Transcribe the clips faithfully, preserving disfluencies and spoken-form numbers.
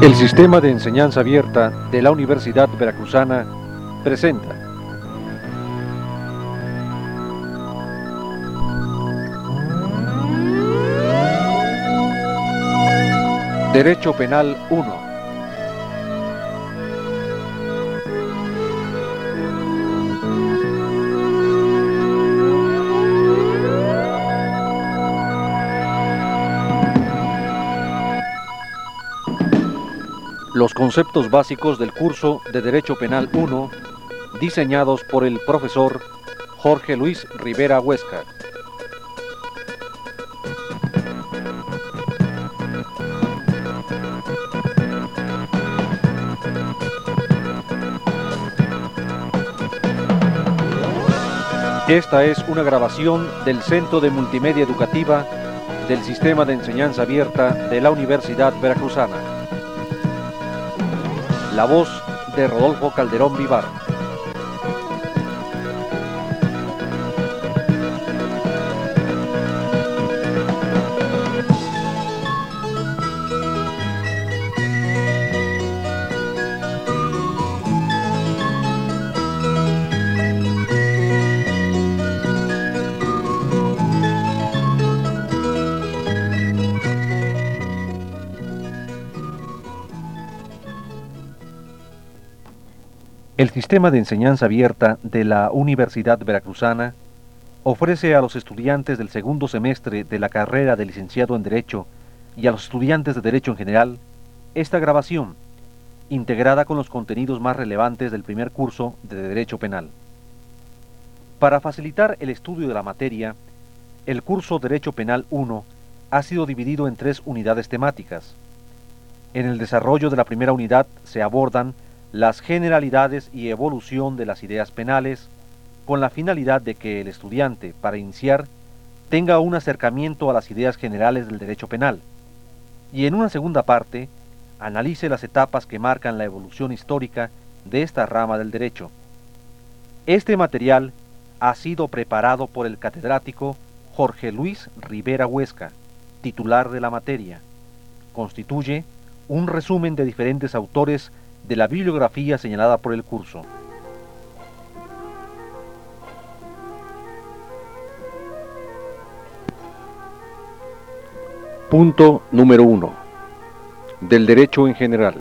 El Sistema de Enseñanza Abierta de la Universidad Veracruzana presenta Derecho Penal uno. Los conceptos básicos del curso de Derecho Penal uno, diseñados por el profesor Jorge Luis Rivera Huesca. Esta es una grabación del Centro de Multimedia Educativa del Sistema de Enseñanza Abierta de la Universidad Veracruzana. La voz de Rodolfo Calderón Vivar. El Sistema de Enseñanza Abierta de la Universidad Veracruzana ofrece a los estudiantes del segundo semestre de la carrera de licenciado en Derecho y a los estudiantes de Derecho en general esta grabación, integrada con los contenidos más relevantes del primer curso de Derecho Penal. Para facilitar el estudio de la materia, el curso Derecho Penal uno ha sido dividido en tres unidades temáticas. En el desarrollo de la primera unidad se abordan las generalidades y evolución de las ideas penales, con la finalidad de que el estudiante, para iniciar, tenga un acercamiento a las ideas generales del derecho penal, y en una segunda parte, analice las etapas que marcan la evolución histórica de esta rama del derecho. Este material ha sido preparado por el catedrático Jorge Luis Rivera Huesca, titular de la materia. Constituye un resumen de diferentes autores de la bibliografía señalada por el curso. Punto número uno. Del derecho en general.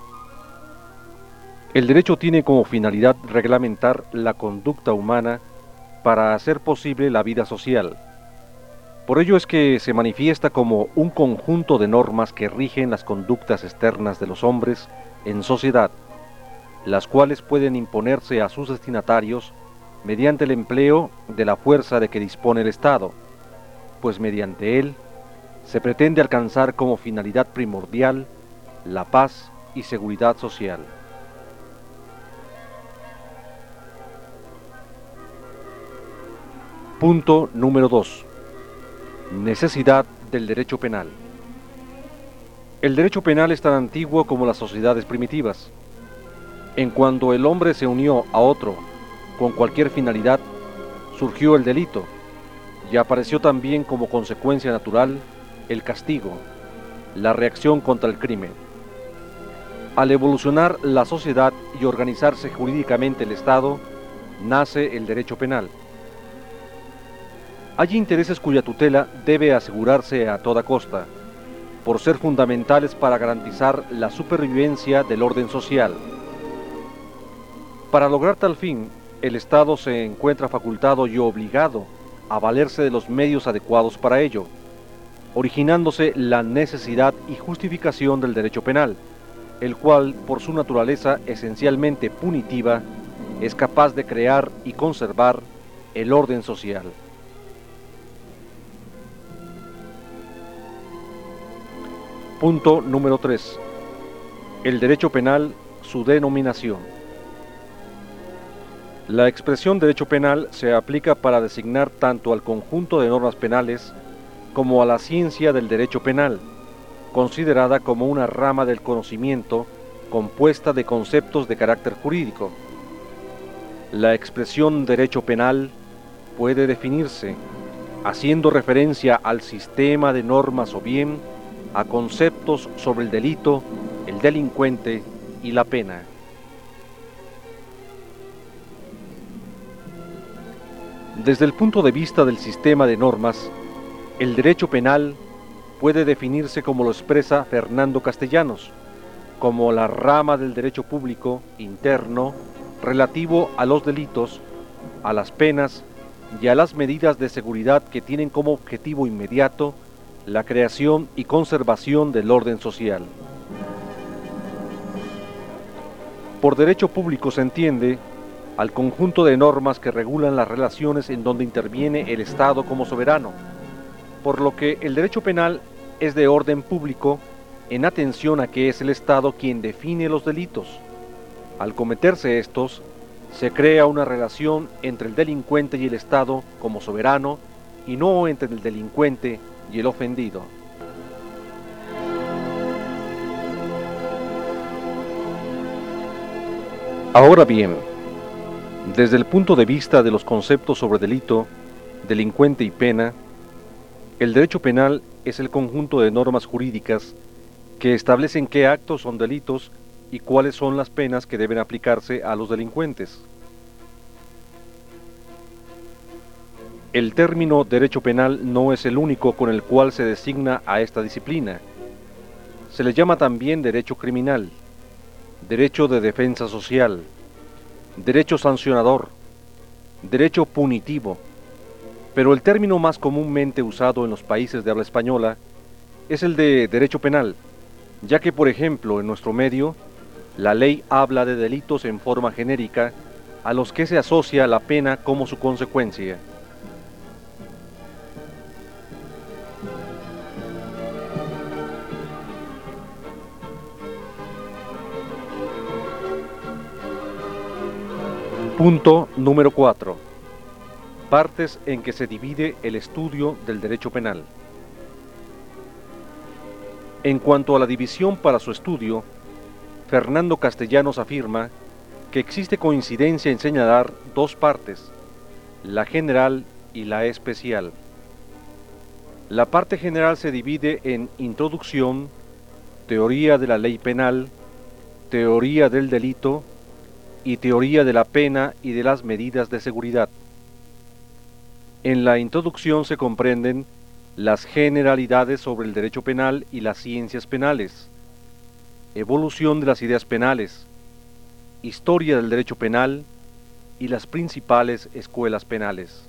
El derecho tiene como finalidad reglamentar la conducta humana para hacer posible la vida social. Por ello es que se manifiesta como un conjunto de normas que rigen las conductas externas de los hombres en sociedad, las cuales pueden imponerse a sus destinatarios mediante el empleo de la fuerza de que dispone el Estado, pues mediante él se pretende alcanzar como finalidad primordial la paz y seguridad social. Punto número dos. Necesidad del derecho penal. El derecho penal es tan antiguo como las sociedades primitivas. En cuanto el hombre se unió a otro con cualquier finalidad, surgió el delito, y apareció también como consecuencia natural el castigo, la reacción contra el crimen. Al evolucionar la sociedad y organizarse jurídicamente el Estado, nace el derecho penal. Hay intereses cuya tutela debe asegurarse a toda costa, por ser fundamentales para garantizar la supervivencia del orden social. Para lograr tal fin, el Estado se encuentra facultado y obligado a valerse de los medios adecuados para ello, originándose la necesidad y justificación del derecho penal, el cual, por su naturaleza esencialmente punitiva, es capaz de crear y conservar el orden social. Punto número tres. El derecho penal, su denominación. La expresión derecho penal se aplica para designar tanto al conjunto de normas penales como a la ciencia del derecho penal, considerada como una rama del conocimiento compuesta de conceptos de carácter jurídico. La expresión derecho penal puede definirse haciendo referencia al sistema de normas o bien a conceptos sobre el delito, el el delincuente y la pena. Desde el punto de vista del sistema de normas, el derecho penal puede definirse como lo expresa Fernando Castellanos, como la rama del derecho público interno relativo a los delitos, a las penas y a las medidas de seguridad que tienen como objetivo inmediato la creación y conservación del orden social. Por derecho público se entiende al conjunto de normas que regulan las relaciones en donde interviene el Estado como soberano, por lo que el derecho penal es de orden público en atención a que es el Estado quien define los delitos. Al cometerse estos, se crea una relación entre el delincuente y el Estado como soberano y no entre el delincuente y el ofendido. Ahora bien, desde el punto de vista de los conceptos sobre delito, delincuente y pena, el derecho penal es el conjunto de normas jurídicas que establecen qué actos son delitos y cuáles son las penas que deben aplicarse a los delincuentes. El término derecho penal no es el único con el cual se designa a esta disciplina. Se le llama también derecho criminal, derecho de defensa social, derecho sancionador, derecho punitivo, pero el término más comúnmente usado en los países de habla española es el de derecho penal, ya que, por ejemplo, en nuestro medio, la ley habla de delitos en forma genérica a los que se asocia la pena como su consecuencia. Punto número cuatro. Partes en que se divide el estudio del derecho penal. En cuanto a la división para su estudio, Fernando Castellanos afirma que existe coincidencia en señalar dos partes, la general y la especial. La parte general se divide en introducción, teoría de la ley penal, teoría del delito y teoría de la pena y de las medidas de seguridad. En la introducción se comprenden las generalidades sobre el derecho penal y las ciencias penales, evolución de las ideas penales, historia del derecho penal y las principales escuelas penales.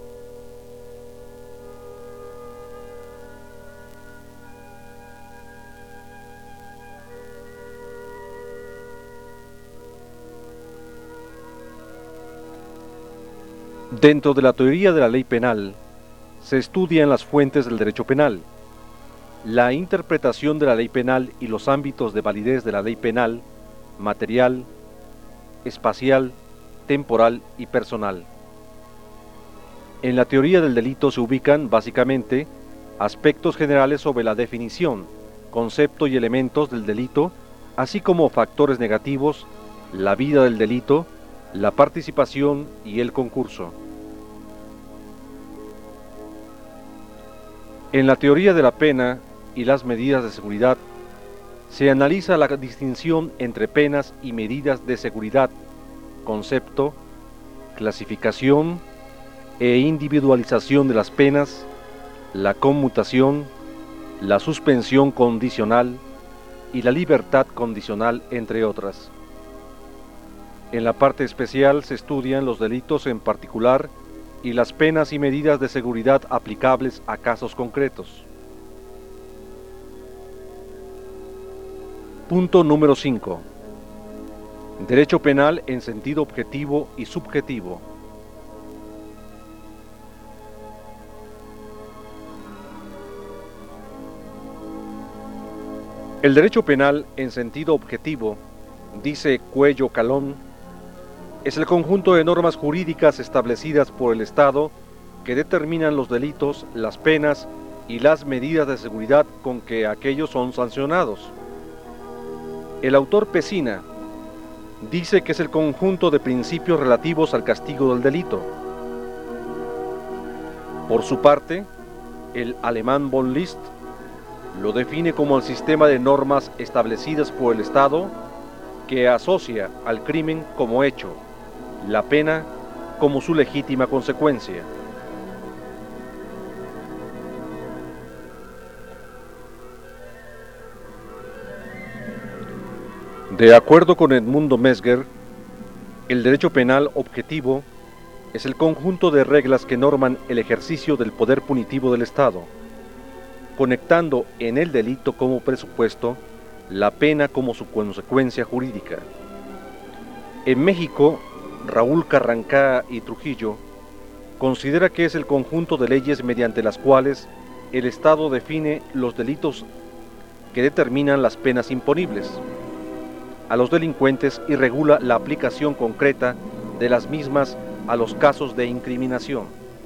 Dentro de la teoría de la ley penal, se estudian las fuentes del derecho penal, la interpretación de la ley penal y los ámbitos de validez de la ley penal, material, espacial, temporal y personal. En la teoría del delito se ubican, básicamente, aspectos generales sobre la definición, concepto y elementos del delito, así como factores negativos, la vida del delito, la participación y el concurso. En la teoría de la pena y las medidas de seguridad, se analiza la distinción entre penas y medidas de seguridad, concepto, clasificación e individualización de las penas, la conmutación, la suspensión condicional y la libertad condicional, entre otras. En la parte especial se estudian los delitos en particular y las penas y medidas de seguridad aplicables a casos concretos. Punto número cinco. Derecho penal en sentido objetivo y subjetivo. El derecho penal en sentido objetivo, dice Cuello Calón, es el conjunto de normas jurídicas establecidas por el Estado que determinan los delitos, las penas y las medidas de seguridad con que aquellos son sancionados. El autor Pesina dice que es el conjunto de principios relativos al castigo del delito. Por su parte, el alemán von List Lo define como el sistema de normas establecidas por el Estado que asocia al crimen como hecho, la pena como su legítima consecuencia. De acuerdo con Edmundo Mesger, el derecho penal objetivo es el conjunto de reglas que norman el ejercicio del poder punitivo del Estado, conectando en el delito como presupuesto, la pena como su consecuencia jurídica. En México, Raúl Carrancá y Trujillo considera que es el conjunto de leyes mediante las cuales el Estado define los delitos que determinan las penas imponibles a los delincuentes y regula la aplicación concreta de las mismas a los casos de incriminación.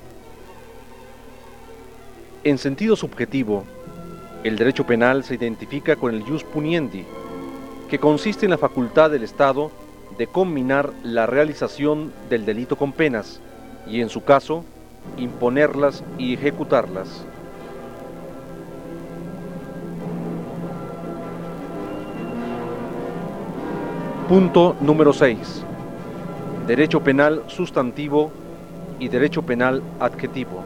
En sentido subjetivo, el derecho penal se identifica con el jus puniendi, que consiste en la facultad del Estado de combinar la realización del delito con penas y, en su caso, imponerlas y ejecutarlas. Punto número seis. Derecho penal sustantivo y derecho penal adjetivo.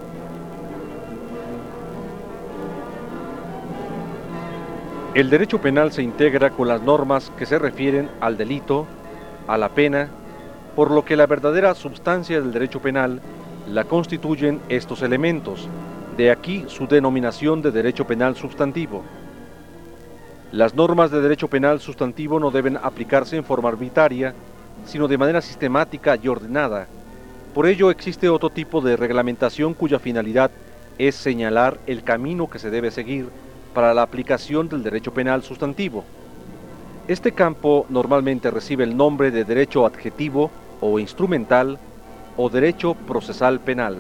El derecho penal se integra con las normas que se refieren al delito, a la pena, por lo que la verdadera substancia del derecho penal la constituyen estos elementos, de aquí su denominación de derecho penal sustantivo. Las normas de derecho penal sustantivo no deben aplicarse en forma arbitraria, sino de manera sistemática y ordenada. Por ello existe otro tipo de reglamentación cuya finalidad es señalar el camino que se debe seguir para la aplicación del derecho penal sustantivo. Este campo normalmente recibe el nombre de derecho adjetivo o instrumental o derecho procesal penal.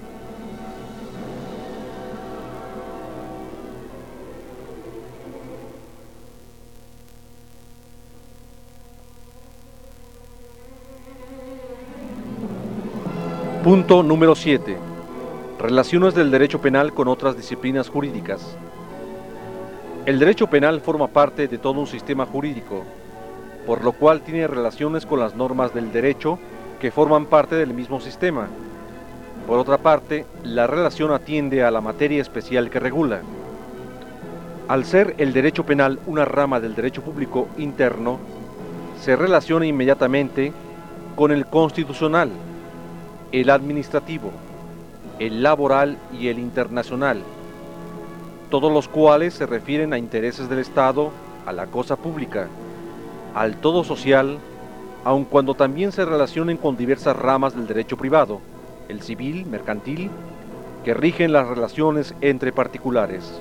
Punto número siete. Relaciones del derecho penal con otras disciplinas jurídicas. El derecho penal forma parte de todo un sistema jurídico, por lo cual tiene relaciones con las normas del derecho que forman parte del mismo sistema. Por otra parte, la relación atiende a la materia especial que regula. Al ser el derecho penal una rama del derecho público interno, se relaciona inmediatamente con el constitucional, el administrativo, el laboral y el internacional, todos los cuales se refieren a intereses del Estado, a la cosa pública, al todo social, aun cuando también se relacionen con diversas ramas del derecho privado, el civil, mercantil, que rigen las relaciones entre particulares.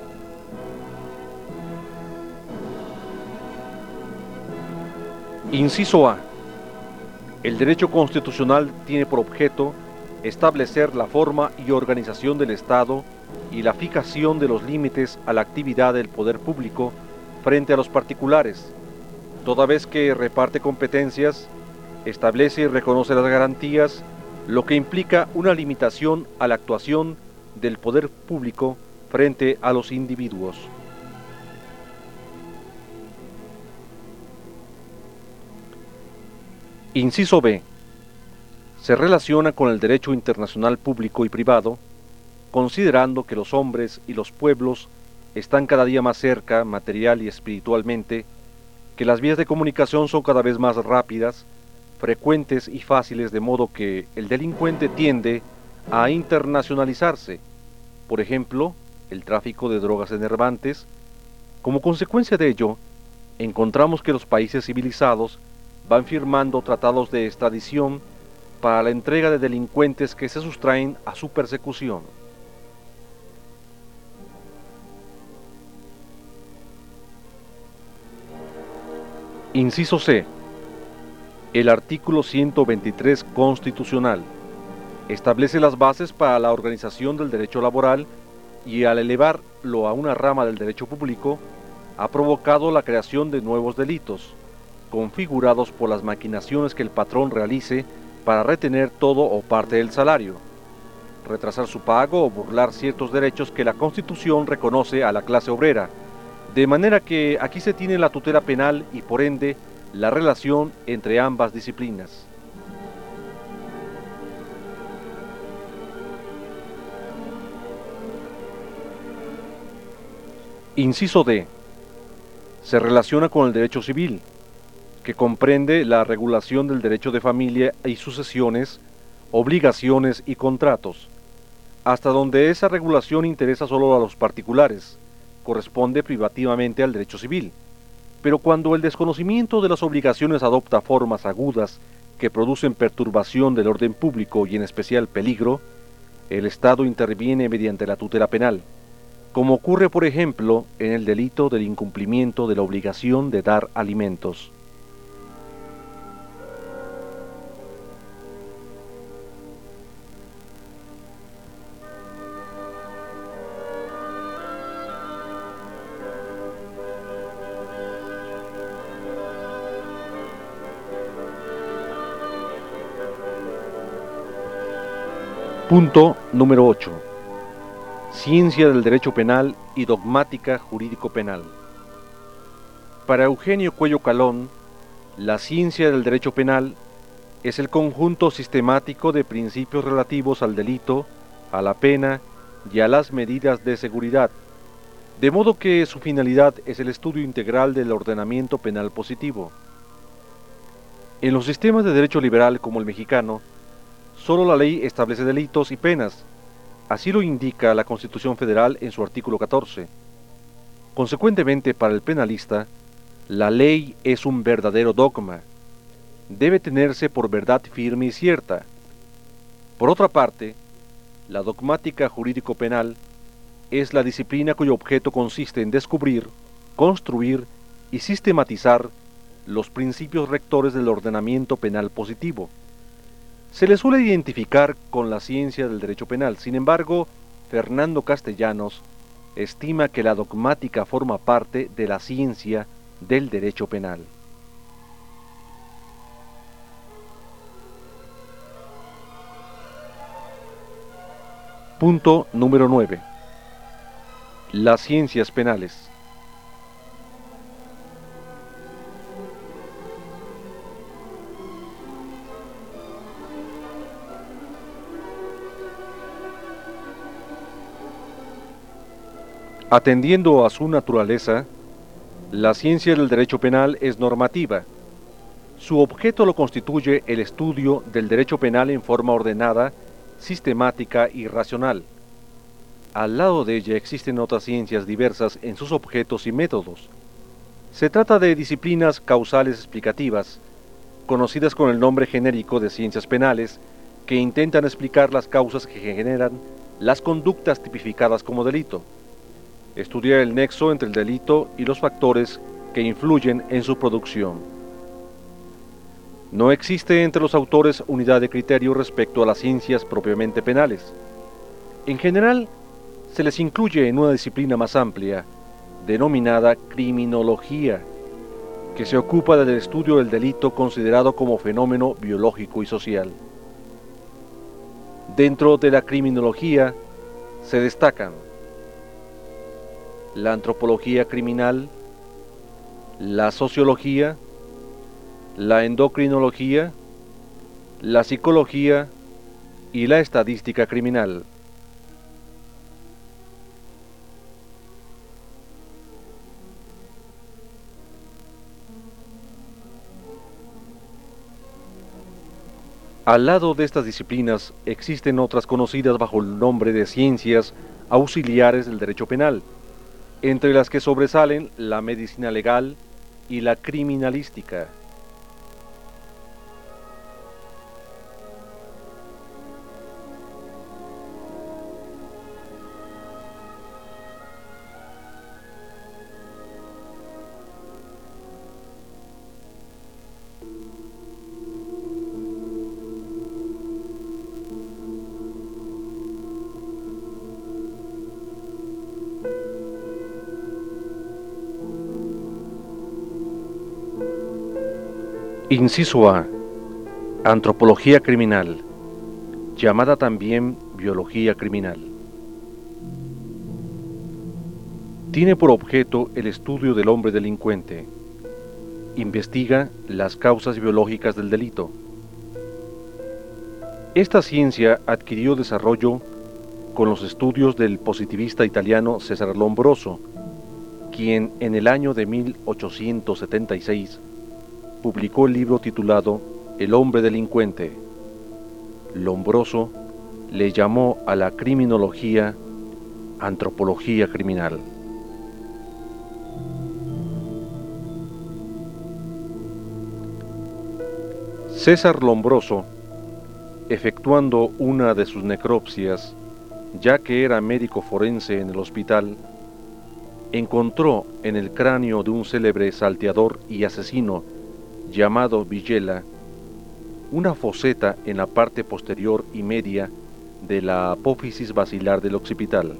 Inciso A. El derecho constitucional tiene por objeto establecer la forma y organización del Estado y la fijación de los límites a la actividad del poder público frente a los particulares, toda vez que reparte competencias, establece y reconoce las garantías, lo que implica una limitación a la actuación del poder público frente a los individuos. Inciso B. Se relaciona con el derecho internacional público y privado, considerando que los hombres y los pueblos están cada día más cerca, material y espiritualmente, que las vías de comunicación son cada vez más rápidas, frecuentes y fáciles, de modo que el delincuente tiende a internacionalizarse, por ejemplo, el tráfico de drogas enervantes. Como consecuencia de ello, encontramos que los países civilizados van firmando tratados de extradición para la entrega de delincuentes que se sustraen a su persecución. Inciso C. El artículo ciento veintitrés constitucional establece las bases para la organización del derecho laboral y, al elevarlo a una rama del derecho público, ha provocado la creación de nuevos delitos, configurados por las maquinaciones que el patrón realice para retener todo o parte del salario, retrasar su pago o burlar ciertos derechos que la Constitución reconoce a la clase obrera, De manera que aquí se tiene la tutela penal y por ende la relación entre ambas disciplinas. Inciso D. Se relaciona con el derecho civil, que comprende la regulación del derecho de familia y sucesiones, obligaciones y contratos, hasta donde esa regulación interesa solo a los particulares, corresponde privativamente al derecho civil. Pero cuando el desconocimiento de las obligaciones adopta formas agudas que producen perturbación del orden público y en especial peligro, el Estado interviene mediante la tutela penal, como ocurre por ejemplo en el delito del incumplimiento de la obligación de dar alimentos. Punto número ocho. Ciencia del derecho penal y dogmática jurídico-penal. Para Eugenio Cuello Calón, la ciencia del derecho penal es el conjunto sistemático de principios relativos al delito, a la pena y a las medidas de seguridad, de modo que su finalidad es el estudio integral del ordenamiento penal positivo. En los sistemas de derecho liberal como el mexicano, solo la ley establece delitos y penas. Así lo indica la Constitución Federal en su artículo catorce. Consecuentemente, para el penalista, la ley es un verdadero dogma. Debe tenerse por verdad firme y cierta. Por otra parte, la dogmática jurídico-penal es la disciplina cuyo objeto consiste en descubrir, construir y sistematizar los principios rectores del ordenamiento penal positivo. Se le suele identificar con la ciencia del derecho penal. Sin embargo, Fernando Castellanos estima que la dogmática forma parte de la ciencia del derecho penal. Punto número nueve. Las ciencias penales. Atendiendo a su naturaleza, la ciencia del derecho penal es normativa. Su objeto lo constituye el estudio del derecho penal en forma ordenada, sistemática y racional. Al lado de ella existen otras ciencias diversas en sus objetos y métodos. Se trata de disciplinas causales explicativas, conocidas con el nombre genérico de ciencias penales, que intentan explicar las causas que generan las conductas tipificadas como delito. Estudiar el nexo entre el delito y los factores que influyen en su producción. No existe entre los autores unidad de criterio respecto a las ciencias propiamente penales. En general, se les incluye en una disciplina más amplia, denominada criminología, que se ocupa del estudio del delito considerado como fenómeno biológico y social. Dentro de la criminología se destacan la antropología criminal, la sociología, la endocrinología, la psicología y la estadística criminal. Al lado de estas disciplinas existen otras conocidas bajo el nombre de ciencias auxiliares del derecho penal, entre las que sobresalen la medicina legal y la criminalística. Inciso A. Antropología criminal, llamada también biología criminal. Tiene por objeto el estudio del hombre delincuente. Investiga las causas biológicas del delito. Esta ciencia adquirió desarrollo con los estudios del positivista italiano César Lombroso, quien en el año de mil ochocientos setenta y seis publicó el libro titulado El hombre delincuente. Lombroso le llamó a la criminología antropología criminal. César Lombroso, efectuando una de sus necropsias, ya que era médico forense en el hospital, encontró en el cráneo de un célebre salteador y asesino llamado Villela una foseta en la parte posterior y media de la apófisis basilar del occipital.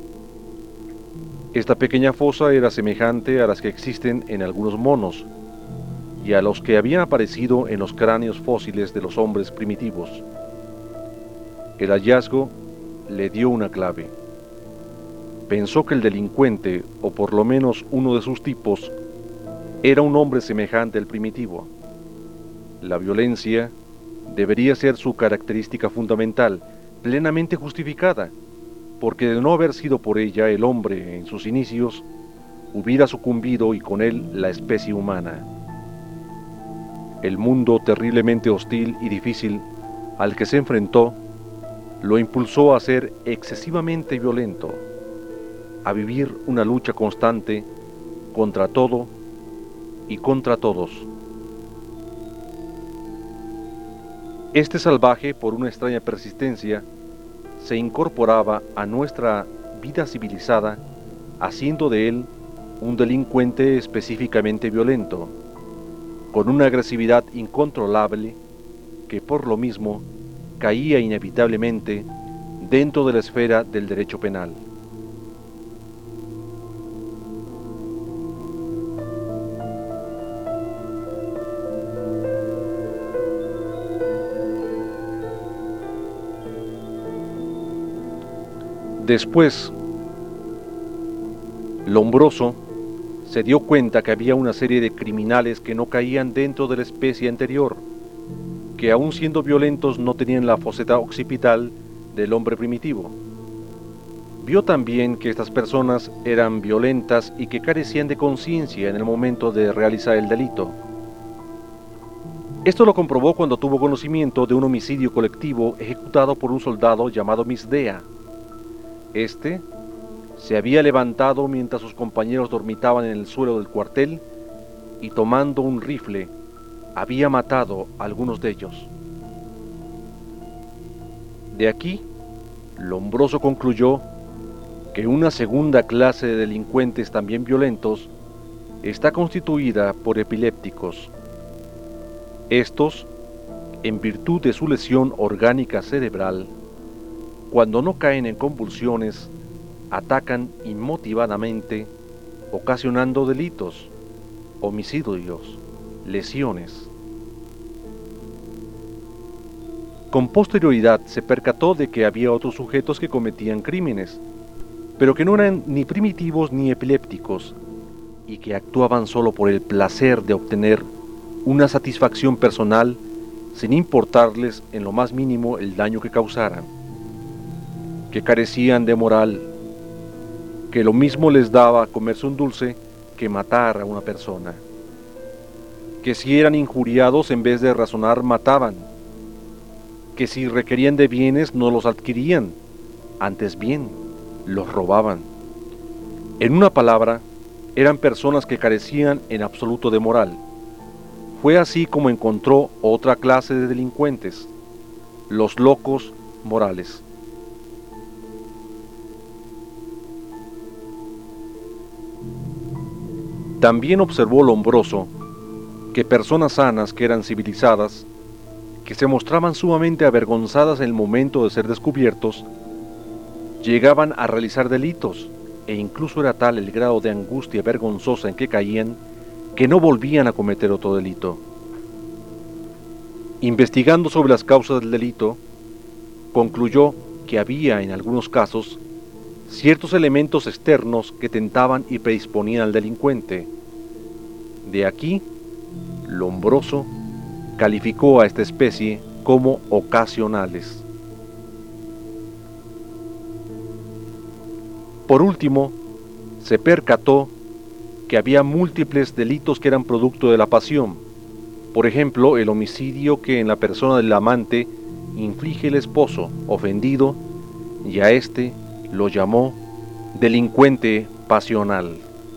Esta pequeña fosa era semejante a las que existen en algunos monos y a los que habían aparecido en los cráneos fósiles de los hombres primitivos. El hallazgo le dio una clave. Pensó que el delincuente, o por lo menos uno de sus tipos, era un hombre semejante al primitivo. La violencia debería ser su característica fundamental, plenamente justificada, porque de no haber sido por ella el hombre en sus inicios, hubiera sucumbido y con él la especie humana. El mundo terriblemente hostil y difícil al que se enfrentó lo impulsó a ser excesivamente violento, a vivir una lucha constante contra todo y contra todos. Este salvaje, por una extraña persistencia, se incorporaba a nuestra vida civilizada, haciendo de él un delincuente específicamente violento, con una agresividad incontrolable que por lo mismo caía inevitablemente dentro de la esfera del derecho penal. Después, Lombroso se dio cuenta que había una serie de criminales que no caían dentro de la especie anterior, que aun siendo violentos no tenían la foseta occipital del hombre primitivo. Vio también que estas personas eran violentas y que carecían de conciencia en el momento de realizar el delito. Esto lo comprobó cuando tuvo conocimiento de un homicidio colectivo ejecutado por un soldado llamado Misdea. Este se había levantado mientras sus compañeros dormitaban en el suelo del cuartel y tomando un rifle había matado a algunos de ellos. De aquí, Lombroso concluyó que una segunda clase de delincuentes también violentos está constituida por epilépticos. Estos, en virtud de su lesión orgánica cerebral, cuando no caen en convulsiones, atacan inmotivadamente, ocasionando delitos, homicidios, lesiones. Con posterioridad se percató de que había otros sujetos que cometían crímenes, pero que no eran ni primitivos ni epilépticos, y que actuaban solo por el placer de obtener una satisfacción personal sin importarles en lo más mínimo el daño que causaran, que carecían de moral, que lo mismo les daba comerse un dulce que matar a una persona, que si eran injuriados en vez de razonar mataban, que si requerían de bienes no los adquirían, antes bien los robaban. En una palabra, eran personas que carecían en absoluto de moral. Fue así como encontró otra clase de delincuentes, los locos morales. También observó Lombroso que personas sanas que eran civilizadas, que se mostraban sumamente avergonzadas en el momento de ser descubiertos, llegaban a realizar delitos, e incluso era tal el grado de angustia vergonzosa en que caían, que no volvían a cometer otro delito. Investigando sobre las causas del delito, concluyó que había en algunos casos ciertos elementos externos que tentaban y predisponían al delincuente. De aquí, Lombroso calificó a esta especie como ocasionales. Por último, se percató que había múltiples delitos que eran producto de la pasión. Por ejemplo, el homicidio que en la persona del amante inflige el esposo ofendido, y a este lo llamó delincuente pasional.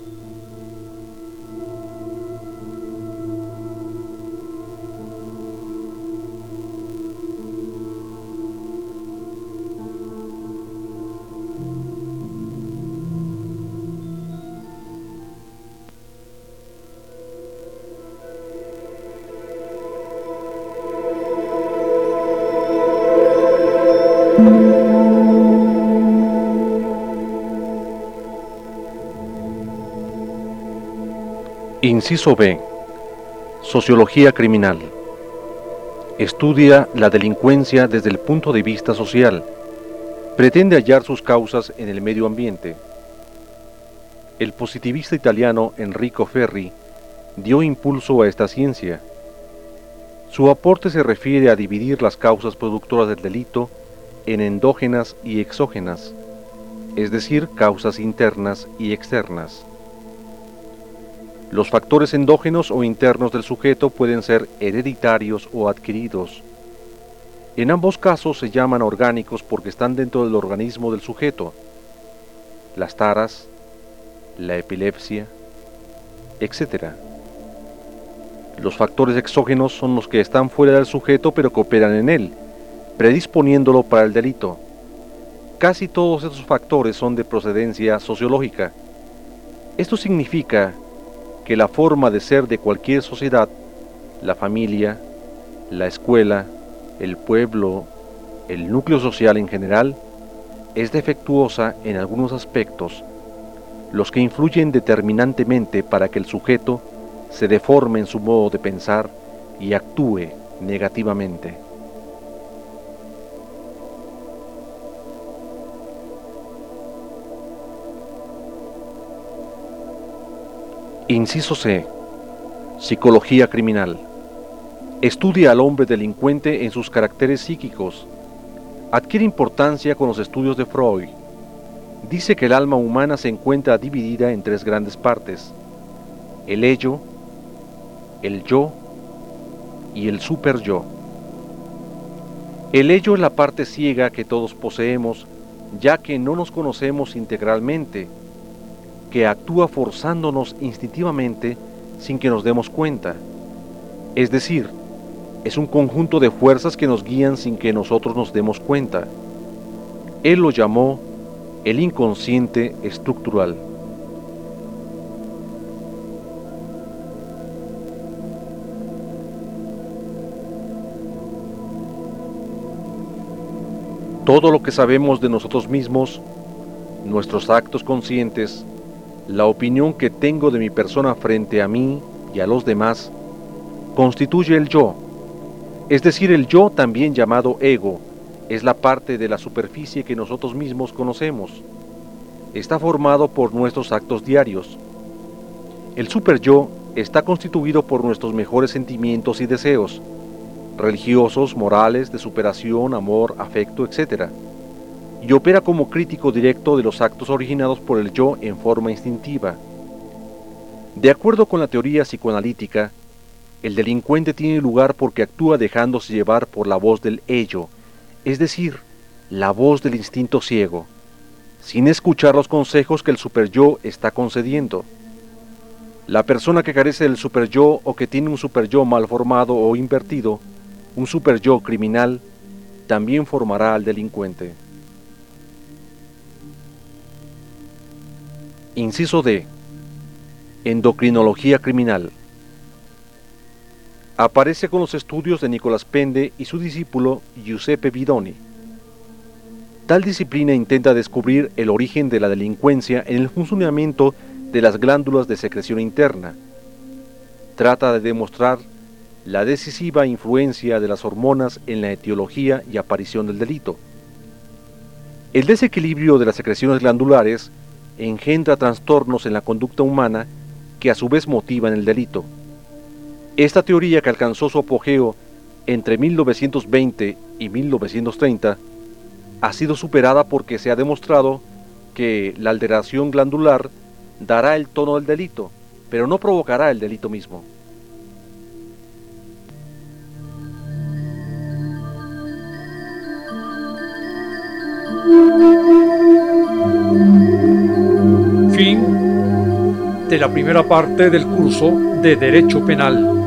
Inciso B. Sociología criminal. Estudia la delincuencia desde el punto de vista social. Pretende hallar sus causas en el medio ambiente. El positivista italiano Enrico Ferri dio impulso a esta ciencia. Su aporte se refiere a dividir las causas productoras del delito en endógenas y exógenas, es decir, causas internas y externas. Los factores endógenos o internos del sujeto pueden ser hereditarios o adquiridos. En ambos casos se llaman orgánicos porque están dentro del organismo del sujeto. Las taras, la epilepsia, etcétera. Los factores exógenos son los que están fuera del sujeto pero que operan en él, predisponiéndolo para el delito. Casi todos estos factores son de procedencia sociológica. Esto significa que la forma de ser de cualquier sociedad, la familia, la escuela, el pueblo, el núcleo social en general, es defectuosa en algunos aspectos, los que influyen determinantemente para que el sujeto se deforme en su modo de pensar y actúe negativamente. Inciso C. Psicología criminal. Estudia al hombre delincuente en sus caracteres psíquicos. Adquiere importancia con los estudios de Freud. Dice que el alma humana se encuentra dividida en tres grandes partes: el ello, el yo y el superyo. El ello es la parte ciega que todos poseemos, ya que no nos conocemos integralmente, que actúa forzándonos instintivamente sin que nos demos cuenta. Es decir, es un conjunto de fuerzas que nos guían sin que nosotros nos demos cuenta. Él lo llamó el inconsciente estructural. Todo lo que sabemos de nosotros mismos, nuestros actos conscientes, la opinión que tengo de mi persona frente a mí y a los demás, constituye el yo. Es decir, el yo, también llamado ego, es la parte de la superficie que nosotros mismos conocemos. Está formado por nuestros actos diarios. El superyo está constituido por nuestros mejores sentimientos y deseos, religiosos, morales, de superación, amor, afecto, etcétera, y opera como crítico directo de los actos originados por el yo en forma instintiva. De acuerdo con la teoría psicoanalítica, el delincuente tiene lugar porque actúa dejándose llevar por la voz del ello, es decir, la voz del instinto ciego, sin escuchar los consejos que el superyo está concediendo. La persona que carece del superyo o que tiene un superyo mal formado o invertido, un superyo criminal, también formará al delincuente. Inciso D. Endocrinología criminal. Aparece con los estudios de Nicolas Pende y su discípulo Giuseppe Bidoni. Tal disciplina intenta descubrir el origen de la delincuencia en el funcionamiento de las glándulas de secreción interna. Trata de demostrar la decisiva influencia de las hormonas en la etiología y aparición del delito. El desequilibrio de las secreciones glandulares engendra trastornos en la conducta humana que a su vez motivan el delito. Esta teoría, que alcanzó su apogeo entre mil novecientos veinte y mil novecientos treinta, ha sido superada porque se ha demostrado que la alteración glandular dará el tono del delito, pero no provocará el delito mismo. Fin de la primera parte del curso de Derecho Penal.